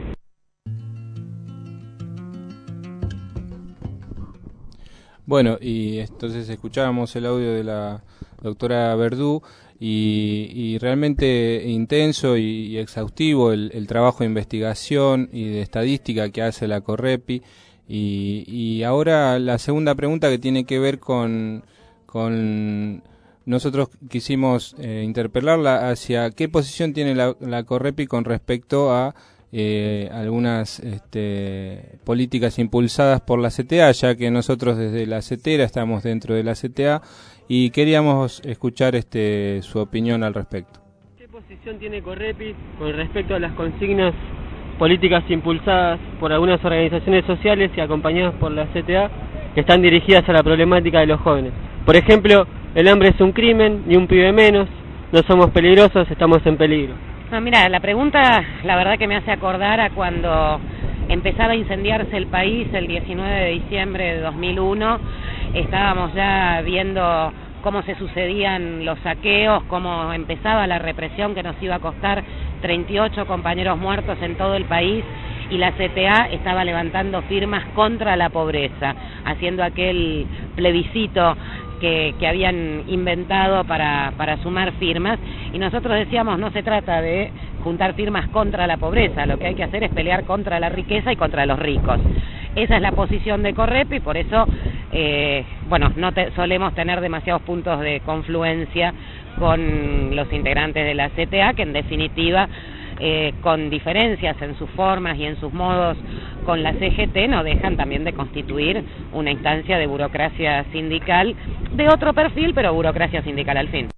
Bueno, y entonces escuchábamos el audio de la doctora Verdú, y realmente intenso y exhaustivo el trabajo de investigación y de estadística que hace la CORREPI. Y ahora la segunda pregunta, que tiene que ver con nosotros quisimos interpelarla hacia qué posición tiene la CORREPI con respecto a algunas políticas impulsadas por la CTA, ya que nosotros desde la CETERA estamos dentro de la CTA, y queríamos escuchar su opinión al respecto. ¿Qué posición tiene CORREPI con respecto a las consignas políticas impulsadas por algunas organizaciones sociales y acompañadas por la CTA que están dirigidas a la problemática de los jóvenes. Por ejemplo, el hambre es un crimen, ni un pibe menos, no somos peligrosos, estamos en peligro. No, mira, la pregunta la verdad que me hace acordar a cuando empezaba a incendiarse el país el 19 de diciembre de 2001, estábamos ya viendo cómo se sucedían los saqueos, cómo empezaba la represión que nos iba a costar 38 compañeros muertos en todo el país, y la CTA estaba levantando firmas contra la pobreza, haciendo aquel plebiscito que habían inventado para sumar firmas, y nosotros decíamos, no se trata de juntar firmas contra la pobreza, lo que hay que hacer es pelear contra la riqueza y contra los ricos. Esa es la posición de Correpi, y por eso solemos tener demasiados puntos de confluencia con los integrantes de la CTA, que en definitiva, con diferencias en sus formas y en sus modos con la CGT, no dejan también de constituir una instancia de burocracia sindical de otro perfil, pero burocracia sindical al fin.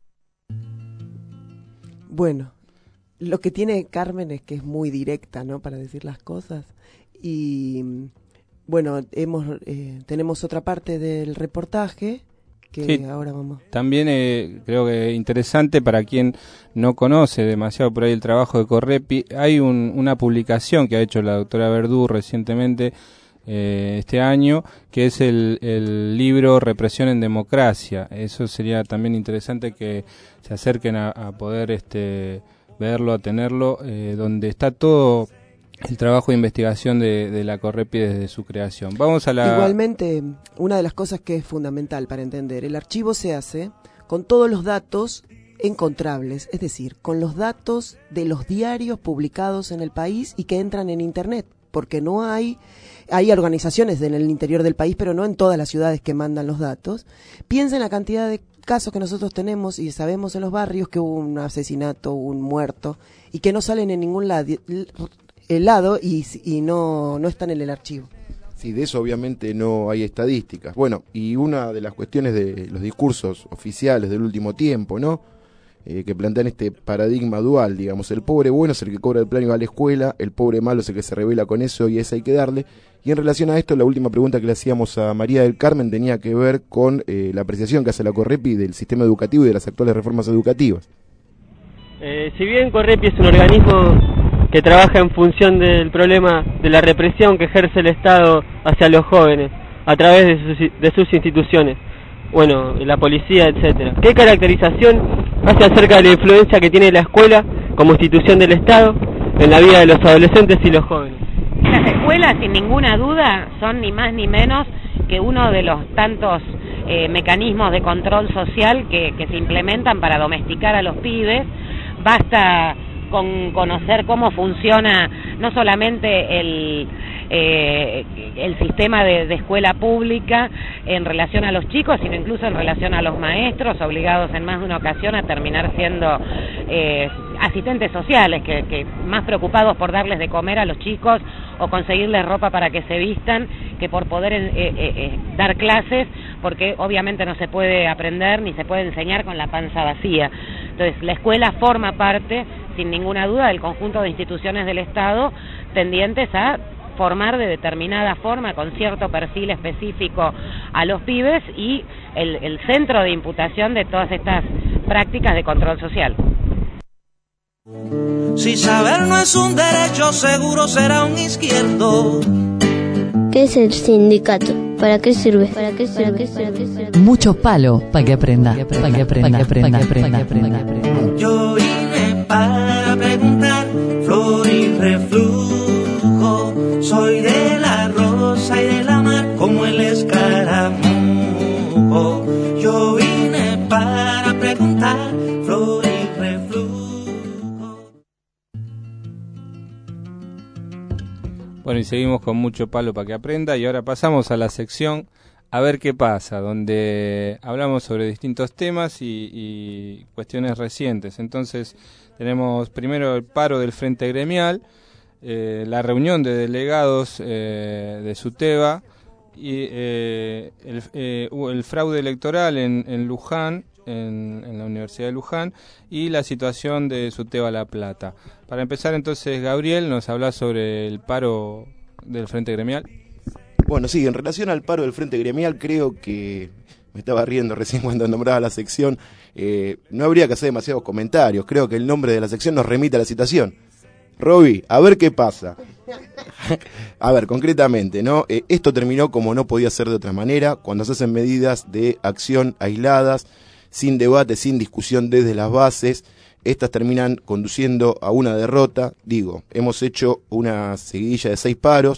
Bueno, lo que tiene Carmen es que es muy directa, ¿no?, para decir las cosas. Y bueno, tenemos otra parte del reportaje que sí, ahora vamos. También creo que interesante para quien no conoce demasiado por ahí el trabajo de Correpi. Hay una publicación que ha hecho la doctora Verdú recientemente, este año, que es el libro Represión en Democracia. Eso sería también interesante que se acerquen a poder verlo, a tenerlo, donde está todo el trabajo de investigación de la Correpi desde su creación. Vamos a la... Igualmente, una de las cosas que es fundamental para entender, el archivo se hace con todos los datos encontrables, es decir, con los datos de los diarios publicados en el país y que entran en Internet, porque no hay organizaciones en el interior del país, pero no en todas las ciudades que mandan los datos. Piensa en la cantidad de casos que nosotros tenemos y sabemos en los barrios que hubo un asesinato, un muerto, y que no salen en ningún lado y no están en el archivo. Sí, de eso obviamente no hay estadísticas. Bueno, y una de las cuestiones de los discursos oficiales del último tiempo, ¿no?, que plantean este paradigma dual, digamos, el pobre bueno es el que cobra el plan y va a la escuela, el pobre malo es el que se revela con eso y ese hay que darle. Y en relación a esto, la última pregunta que le hacíamos a María del Carmen tenía que ver con la apreciación que hace la Correpi del sistema educativo y de las actuales reformas educativas. Si bien Correpi es un organismo que trabaja en función del problema de la represión que ejerce el Estado hacia los jóvenes a través de sus instituciones, bueno, la policía, etcétera, ¿qué caracterización hace acerca de la influencia que tiene la escuela como institución del Estado en la vida de los adolescentes y los jóvenes? Las escuelas, sin ninguna duda, son ni más ni menos que uno de los tantos mecanismos de control social que se implementan para domesticar a los pibes. Basta con conocer cómo funciona no solamente el sistema de escuela pública en relación a los chicos, sino incluso en relación a los maestros, obligados en más de una ocasión a terminar siendo asistentes sociales, que más preocupados por darles de comer a los chicos o conseguirles ropa para que se vistan, que por poder dar clases, porque obviamente no se puede aprender ni se puede enseñar con la panza vacía. Entonces, la escuela forma parte, sin ninguna duda, del conjunto de instituciones del Estado tendientes a formar de determinada forma, con cierto perfil específico, a los pibes, y el centro de imputación de todas estas prácticas de control social. Si saber no es un derecho, seguro será un izquierdo. ¿Qué es el sindicato? ¿Para qué sirve? Mucho palo para que aprenda. Yo vine para preguntar, flor y reflujo. Soy de la rosa y de la mar, como el escaramujo. Yo vine para preguntar, flor y reflujo. Bueno, y seguimos con mucho palo para que aprenda, y ahora pasamos a la sección A ver qué pasa, donde hablamos sobre distintos temas y cuestiones recientes. Entonces, tenemos primero el paro del Frente Gremial, la reunión de delegados de SUTEBA, y el fraude electoral en Luján, en la Universidad de Luján y la situación de SUTEBA La Plata. Para empezar entonces, Gabriel, nos habla sobre el paro del Frente Gremial. Bueno, sí, en relación al paro del Frente Gremial, creo que, me estaba riendo recién cuando nombraba la sección, no habría que hacer demasiados comentarios, creo que el nombre de la sección nos remite a la situación. Roby, a ver qué pasa. A ver, concretamente, ¿no? Esto terminó como no podía ser de otra manera, cuando se hacen medidas de acción aisladas, sin debate, sin discusión desde las bases. Estas terminan conduciendo a una derrota. Digo, hemos hecho una seguidilla de 5 paros,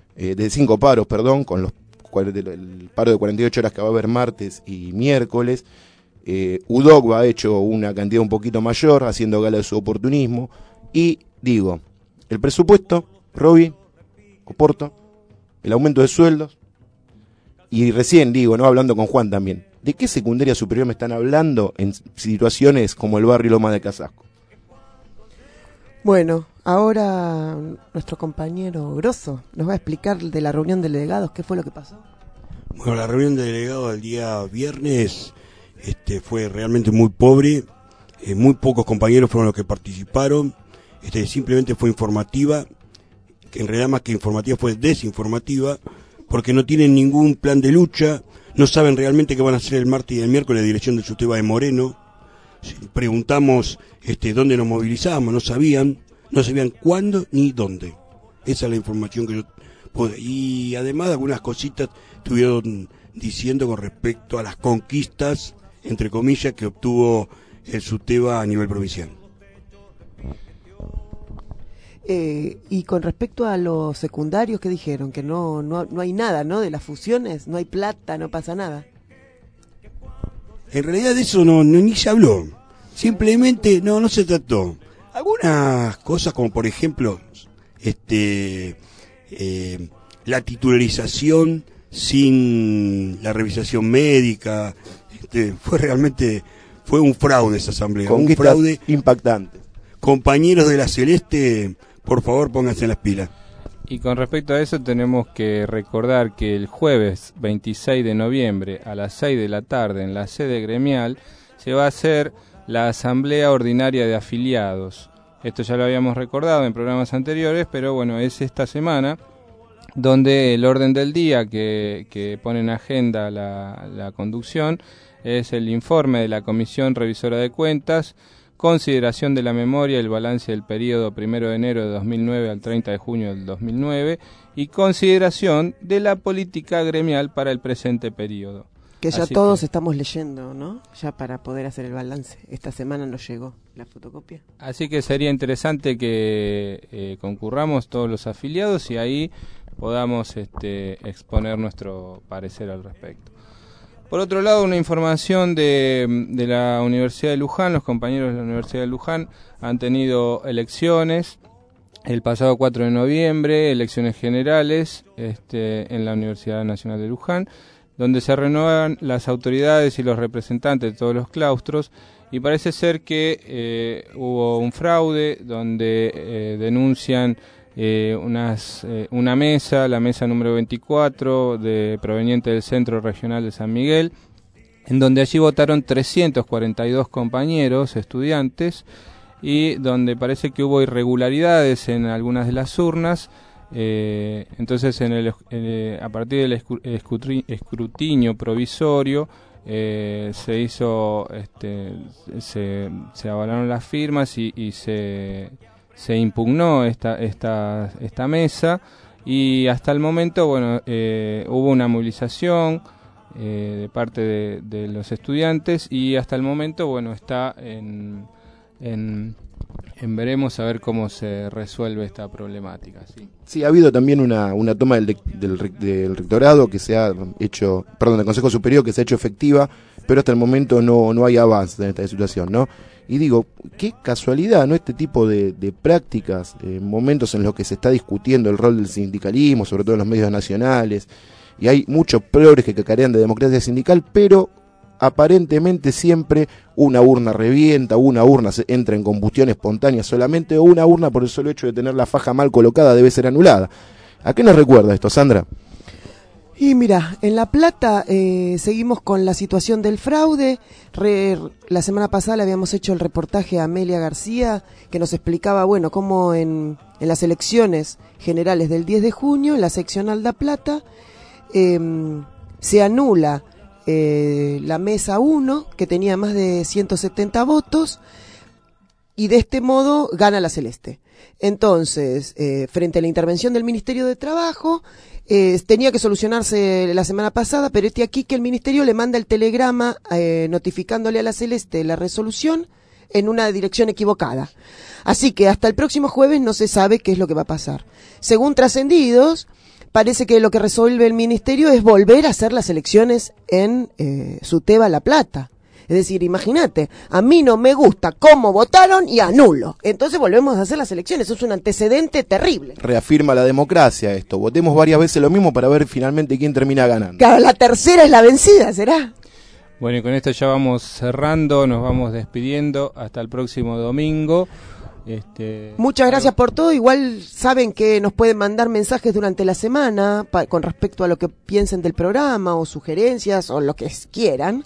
con el paro de 48 horas que va a haber martes y miércoles. UDOC ha hecho una cantidad un poquito mayor, haciendo gala de su oportunismo. Y digo, el presupuesto, Roby, Oporto, el aumento de sueldos, y recién digo, no hablando con Juan también, ¿de qué secundaria superior me están hablando en situaciones como el barrio Loma de Casasco? Bueno, ahora nuestro compañero Grosso nos va a explicar de la reunión de delegados, qué fue lo que pasó. Bueno, la reunión de delegados el día viernes fue realmente muy pobre, muy pocos compañeros fueron los que participaron. Simplemente fue informativa, que en realidad más que informativa fue desinformativa, porque no tienen ningún plan de lucha, no saben realmente qué van a hacer el martes y el miércoles la dirección del SUTEBA de Moreno. Preguntamos dónde nos movilizamos, no sabían cuándo ni dónde. Esa es la información que yo puedo. Y además algunas cositas estuvieron diciendo con respecto a las conquistas, entre comillas, que obtuvo el SUTEBA a nivel provincial. Y con respecto a los secundarios, ¿qué dijeron? Que no hay nada, ¿no? De las fusiones, no hay plata, no pasa nada. En realidad de eso ni se habló. Simplemente no se trató. Algunas cosas como por ejemplo la titularización sin la revisación médica, fue un fraude esa asamblea, Conquistas un fraude impactante. Compañeros de la Celeste, por favor pónganse en las pilas. Y con respecto a eso tenemos que recordar que el jueves 26 de noviembre a las 6 de la tarde en la sede gremial se va a hacer la asamblea ordinaria de afiliados. Esto ya lo habíamos recordado en programas anteriores, pero bueno, es esta semana donde el orden del día que pone en agenda la conducción es el informe de la Comisión Revisora de Cuentas, consideración de la memoria y el balance del periodo 1 de enero de 2009 al 30 de junio del 2009 y consideración de la política gremial para el presente periodo. Que ya todos estamos leyendo, ¿no? Ya para poder hacer el balance. Esta semana nos llegó la fotocopia. Así que sería interesante que concurramos todos los afiliados y ahí podamos exponer nuestro parecer al respecto. Por otro lado, una información de la Universidad de Luján. Los compañeros de la Universidad de Luján han tenido elecciones el pasado 4 de noviembre, elecciones generales en la Universidad Nacional de Luján, donde se renuevan las autoridades y los representantes de todos los claustros, y parece ser que hubo un fraude donde denuncian una mesa, la mesa número 24, proveniente del Centro Regional de San Miguel, en donde allí votaron 342 compañeros, estudiantes, y donde parece que hubo irregularidades en algunas de las urnas. Entonces a partir del escrutinio provisorio se hizo se avalaron las firmas y se impugnó esta mesa, y hasta el momento hubo una movilización de parte de los estudiantes, y hasta el momento está en veremos a ver cómo se resuelve esta problemática. Sí, ha habido también una toma del rectorado que se ha hecho, del Consejo Superior, que se ha hecho efectiva, pero hasta el momento no hay avance en esta situación, ¿no? Y digo, qué casualidad, ¿no? Este tipo de prácticas, momentos en los que se está discutiendo el rol del sindicalismo, sobre todo en los medios nacionales, y hay muchos progres que cacarean de democracia sindical, pero aparentemente siempre una urna revienta, una urna entra en combustión espontánea solamente, o una urna por el solo hecho de tener la faja mal colocada debe ser anulada. ¿A qué nos recuerda esto, Sandra? Y mira, en La Plata seguimos con la situación del fraude. La semana pasada le habíamos hecho el reportaje a Amelia García, que nos explicaba, bueno, cómo en las elecciones generales del 10 de junio, en la seccional La Plata, se anula la mesa 1, que tenía más de 170 votos, y de este modo gana la Celeste. Entonces, frente a la intervención del Ministerio de Trabajo, tenía que solucionarse la semana pasada, pero aquí que el Ministerio le manda el telegrama notificándole a la Celeste la resolución en una dirección equivocada. Así que hasta el próximo jueves no se sabe qué es lo que va a pasar. Según trascendidos, parece que lo que resuelve el Ministerio es volver a hacer las elecciones en Suteba, La Plata. Es decir, imagínate, a mí no me gusta cómo votaron y anulo. Entonces volvemos a hacer las elecciones. Eso es un antecedente terrible. Reafirma la democracia esto. Votemos varias veces lo mismo para ver finalmente quién termina ganando. Claro, la tercera es la vencida, ¿será? Bueno, y con esto ya vamos cerrando, nos vamos despidiendo. Hasta el próximo domingo. Muchas gracias por todo. Igual saben que nos pueden mandar mensajes durante la semana con respecto a lo que piensen del programa o sugerencias o lo que quieran.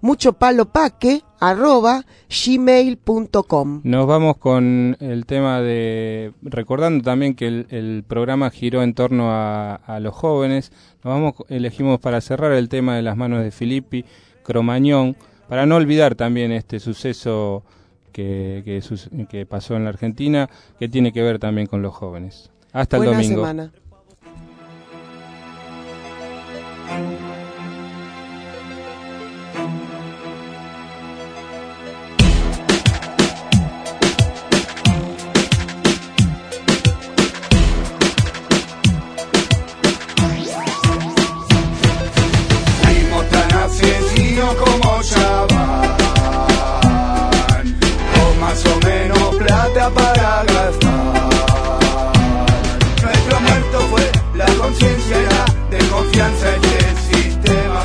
muchopalopaque@gmail.com. Nos vamos con el tema recordando también que el programa giró en torno a los jóvenes. Elegimos para cerrar el tema de Las manos de Filippi, Cromañón, para no olvidar también este suceso que pasó en la Argentina, que tiene que ver también con los jóvenes. Hasta el domingo. Buena semana. Fuimos tan asesinos como Chabán, con más o menos plata para gastar. Nuestro muerto fue la conciencia y la desconfianza en el sistema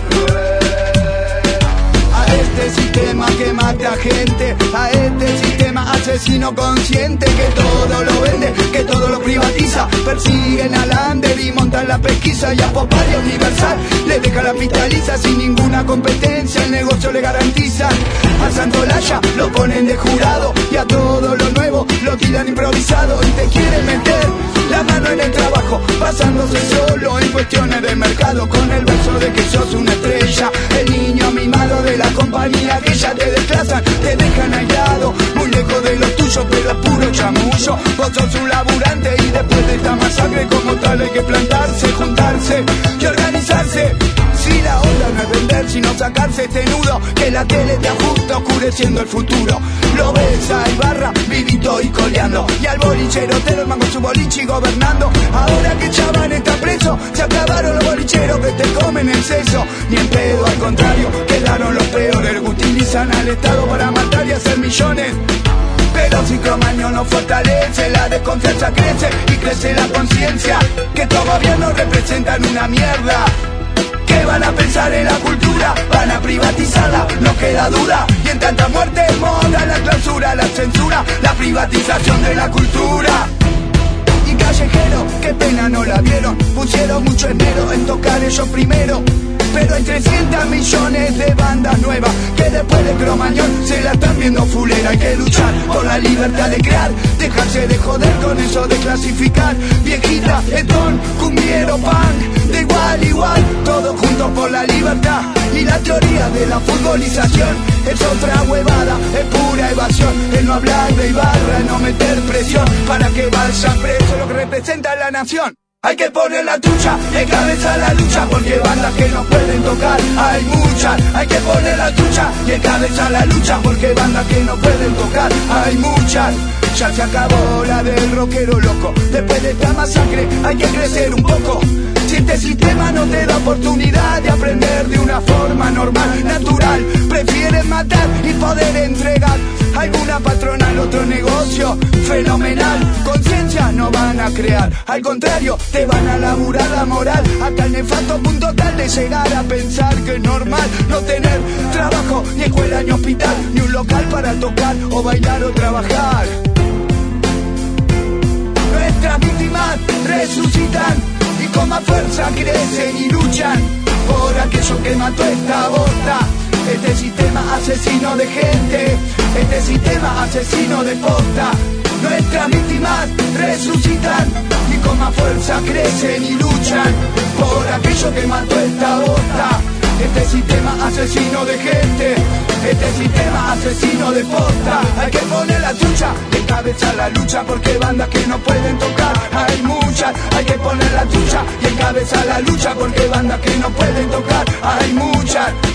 cruel. A este sistema que mata gente, a este sistema asesino consciente que todo lo vende, que todo lo privatiza. Persiguen al Ander y montan la pesquisa, y a Poparia Universal le deja la pitaliza sin ninguna competencia, el negocio le garantiza. A Santolaya lo ponen de jurado y a todo lo nuevo lo tiran improvisado, y te quieren meter la mano en el trabajo, basándose solo en cuestiones de mercado, con el verso de que sos una estrella, el niño mimado de la compañía, que ya te desplazan, te dejan aislado, muy lejos de lo tuyo, pero es puro chamullo. Vos sos un laburante y después de esta masacre como tal hay que plantarse, juntarse y organizarse. Si la onda no es vender, sino sacarse este nudo que la tele te ajusta oscureciendo el futuro. Lo ves a Ibarra vivito y coleando, y al bolichero te lo mango su boliche y gobernando. Ahora que Chabán está preso, se acabaron los bolicheros que te comen el seso. Ni en pedo, al contrario, quedaron los peores, que utilizan al Estado para matar y hacer millones. Pero si Cromañón no fortalece, la desconfianza crece y crece la conciencia, que estos gobiernos representan una mierda. ¿Qué van a pensar en la cultura? Van a privatizarla, no queda duda. Y en tanta muerte moda la clausura, la censura, la privatización de la cultura. Y Callejero, qué pena no la vieron, pusieron mucho esmero en tocar ellos primero. Pero hay 300 millones de bandas nuevas que después de Cromañón se la están viendo fulera. Hay que luchar por la libertad de crear, dejarse de joder con eso de clasificar. Viejita, etón, cumbiero, punk, de igual a igual, todos juntos por la libertad. Y la teoría de la futbolización es otra huevada, es pura evasión. El no hablar de Ibarra, no meter presión para que vayan presos lo que representa la nación. Hay que poner la trucha, de cabeza a la lucha, porque bandas que no pueden tocar hay muchas. Hay que poner la trucha, de cabeza a la lucha, porque bandas que no pueden tocar hay muchas. Ya se acabó la del rockero loco, después de esta masacre hay que crecer un poco. Si este sistema no te da oportunidad de aprender de una forma normal, natural, prefieren matar y poder entregar alguna patronal, otro negocio fenomenal. Conciencia no van a crear, al contrario, te van a laburar la moral, hasta el nefasto punto tal de llegar a pensar que es normal no tener trabajo, ni escuela, ni hospital, ni un local para tocar o bailar o trabajar. Nuestras víctimas resucitan y con más fuerza crecen y luchan por aquello que mató esta bosta. Este sistema asesino de gente, este sistema asesino de posta. Nuestras víctimas resucitan y con más fuerza crecen y luchan por aquello que mató esta bosta. Este sistema asesino de gente, este sistema asesino de posta. Hay que poner la trucha, encabezar la lucha, porque bandas que no pueden tocar hay muchas. Hay que poner la trucha y encabezar la lucha, porque bandas que no pueden tocar hay muchas.